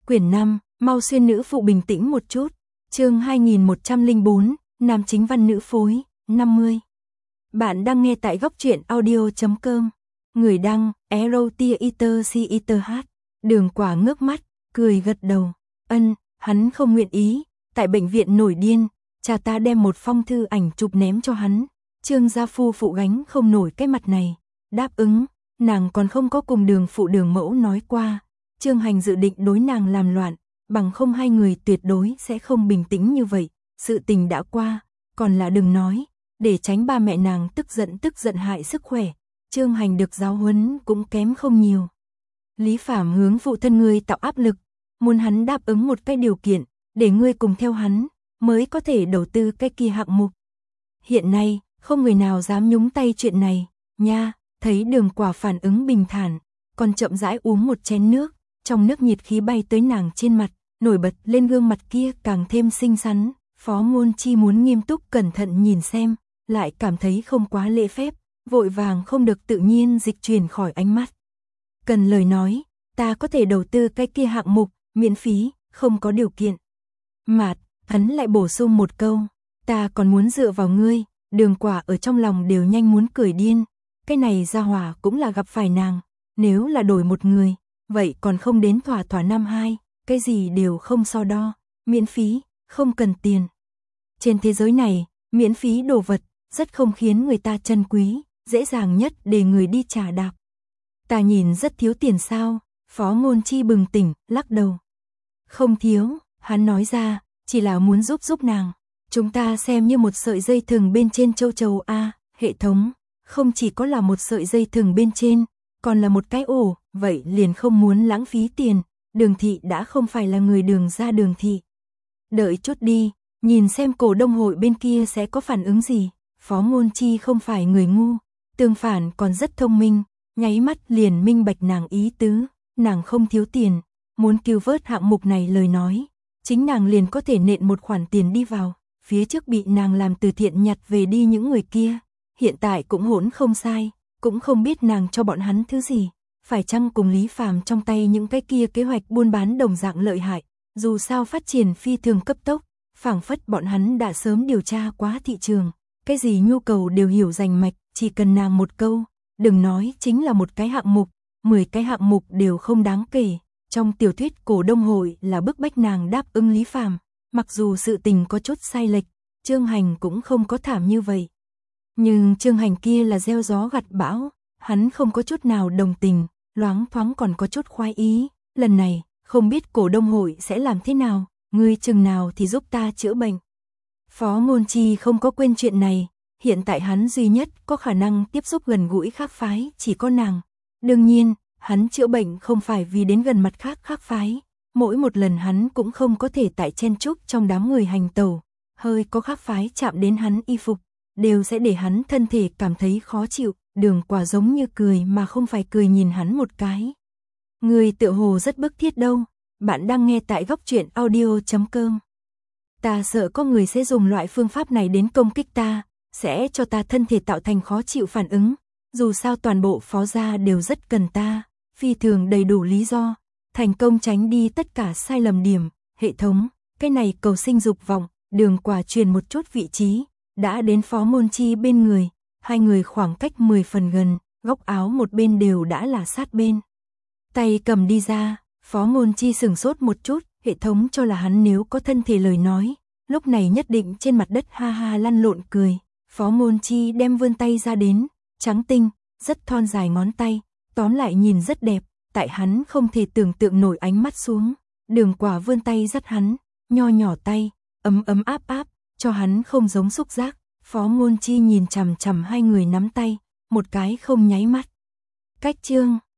Quyển 5, mau xuyên nữ phụ bình tĩnh một chút. Chương 2104, nam chính văn nữ phối, 50. Bạn đang nghe tại góc truyện audio.com. Người đăng, Erotia Eater C Eater H. Đường Quả ngước mắt, cười gật đầu. Hắn không nguyện ý. Tại bệnh viện nổi điên, cha ta đem một phong thư ảnh chụp ném cho hắn. Trương gia phu phụ gánh không nổi cái mặt này. Đáp ứng, nàng còn không có cùng Đường phụ Đường mẫu nói qua. Trương Hành dự định đối nàng làm loạn, bằng không hai người tuyệt đối sẽ không bình tĩnh như vậy. Sự tình đã qua, còn là đừng nói, để tránh ba mẹ nàng tức giận hại sức khỏe. Trương Hành được giáo huấn cũng kém không nhiều. Lý Phạm hướng phụ thân ngươi tạo áp lực, muốn hắn đáp ứng một cái điều kiện, để ngươi cùng theo hắn, mới có thể đầu tư cái kia hạng mục. Hiện nay, không người nào dám nhúng tay chuyện này, nha. Thấy Đường Quả phản ứng bình thản, còn chậm rãi uống một chén nước, trong nước nhiệt khí bay tới nàng trên mặt, nổi bật lên gương mặt kia càng thêm xinh xắn. Phó Ngôn Chi muốn nghiêm túc cẩn thận nhìn xem, lại cảm thấy không quá lễ phép, vội vàng không được tự nhiên dịch chuyển khỏi ánh mắt. Cần lời nói, ta có thể đầu tư cái kia hạng mục, miễn phí, không có điều kiện. Mạt, hắn lại bổ sung một câu, ta còn muốn dựa vào ngươi. Đường Quả ở trong lòng đều nhanh muốn cười điên. Cái này gia hỏa cũng là gặp phải nàng, nếu là đổi một người, vậy còn không đến thỏa năm hai, cái gì đều không so đo, miễn phí, không cần tiền. Trên thế giới này, miễn phí đồ vật, rất không khiến người ta trân quý, dễ dàng nhất để người đi trả đạp. Ta nhìn rất thiếu tiền sao? Phó Ngôn Chi bừng tỉnh, lắc đầu. Không thiếu, hắn nói ra, chỉ là muốn giúp nàng. Chúng ta xem như một sợi dây thừng bên trên châu chấu A, hệ thống. Không chỉ có là một sợi dây thừng bên trên, còn là một cái ổ, vậy liền không muốn lãng phí tiền. Đường thị đã không phải là người Đường ra Đường thị. Đợi chút đi, nhìn xem cổ đông hội bên kia sẽ có phản ứng gì. Phó Ngôn Chi không phải người ngu, tương phản còn rất thông minh, nháy mắt liền minh bạch nàng ý tứ. Nàng không thiếu tiền, muốn cứu vớt hạng mục này lời nói, chính nàng liền có thể nện một khoản tiền đi vào. Phía trước bị nàng làm từ thiện nhặt về đi những người kia, hiện tại cũng hỗn không sai, cũng không biết nàng cho bọn hắn thứ gì, phải chăng cùng Lý Phàm trong tay những cái kia kế hoạch buôn bán đồng dạng lợi hại, dù sao phát triển phi thường cấp tốc, phảng phất bọn hắn đã sớm điều tra quá thị trường, cái gì nhu cầu đều hiểu rành mạch, chỉ cần nàng một câu, đừng nói chính là một cái hạng mục, 10 cái hạng mục đều không đáng kể. Trong tiểu thuyết cổ đông hội là bức bách nàng đáp ứng Lý Phàm, mặc dù sự tình có chút sai lệch, Trương Hành cũng không có thảm như vậy. Nhưng Trương Hành kia là gieo gió gặt bão, hắn không có chút nào đồng tình, loáng thoáng còn có chút khoái ý. Lần này, không biết cổ đông hội sẽ làm thế nào, ngươi chừng nào thì giúp ta chữa bệnh. Phó Ngôn Chi không có quên chuyện này, hiện tại hắn duy nhất có khả năng tiếp xúc gần gũi khác phái chỉ có nàng. Đương nhiên, hắn chữa bệnh không phải vì đến gần mặt khác phái, mỗi một lần hắn cũng không có thể tại chen chúc trong đám người hành tẩu, hơi có khác phái chạm đến hắn y phục, đều sẽ để hắn thân thể cảm thấy khó chịu. Đường Quả giống như cười mà không phải cười nhìn hắn một cái. Người tựa hồ rất bức thiết đâu, bạn đang nghe tại góc truyện audio.com. Ta sợ có người sẽ dùng loại phương pháp này đến công kích ta, sẽ cho ta thân thể tạo thành khó chịu phản ứng. Dù sao toàn bộ Phó gia đều rất cần ta, phi thường đầy đủ lý do, thành công tránh đi tất cả sai lầm điểm. Hệ thống, cái này cầu sinh dục vọng. Đường Quả truyền một chút vị trí, đã đến Phó Ngôn Chi bên người, hai người khoảng cách 10 phần gần, góc áo một bên đều đã là sát bên. Tay cầm đi ra, Phó Ngôn Chi sửng sốt một chút, hệ thống cho là hắn nếu có thân thể lời nói, lúc này nhất định trên mặt đất ha ha lăn lộn cười. Phó Ngôn Chi đem vươn tay ra đến, trắng tinh, rất thon dài ngón tay, tóm lại nhìn rất đẹp, tại hắn không thể tưởng tượng nổi ánh mắt xuống. Đường Quả vươn tay dắt hắn, nho nhỏ tay, ấm áp, cho hắn không giống xúc giác. Phó Ngôn Chi nhìn chằm chằm hai người nắm tay, một cái không nháy mắt. Cách chương